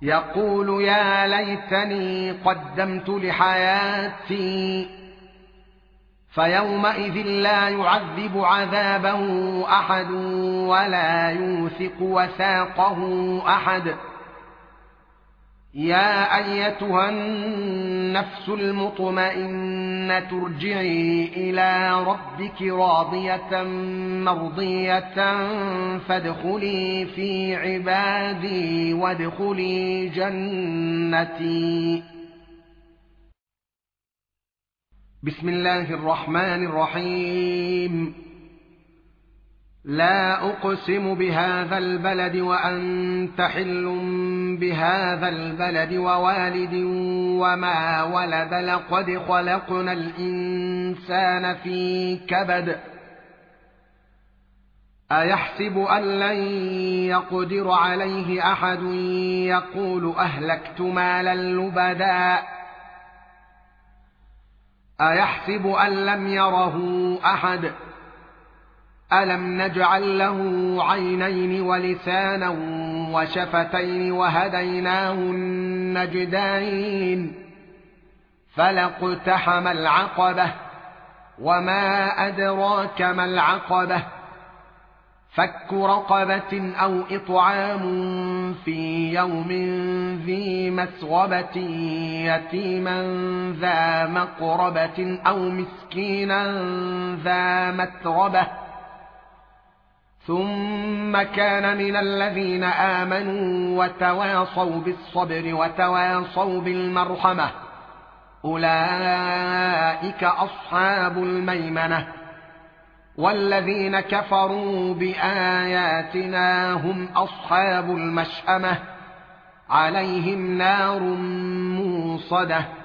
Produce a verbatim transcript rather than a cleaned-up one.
يقول يا ليتني قدمت لحياتي فيومئذ لا يعذب عذابه أحد ولا يوثق وثاقه أحد. يا أيتها النفس المطمئنة ارجعي إلى ربك راضية مرضية فادخلي في عبادي وادخلي جنتي. بسم الله الرحمن الرحيم. لا أقسم بهذا البلد وأنت حل بهذا البلد ووالد وما ولد لقد خلقنا الإنسان في كبد أيحسب أن لن يقدر عليه أحد يقول أهلكت مالا لبدا أيحسب أن لم يره أحد ألم نجعل له عينين ولسانا وشفتين وهديناه النجدين فلاقتحم العقبة وما أدراك ما العقبة فك رقبة أو إطعام في يوم ذي مسغبة يتيما ذا مقربة أو مسكينا ذا متربة ثم كان من الذين آمنوا وتواصوا بالصبر وتواصوا بالمرحمة أولئك أصحاب الميمنة. والذين كفروا بآياتنا هم أصحاب المشأمة عليهم نار موصدة.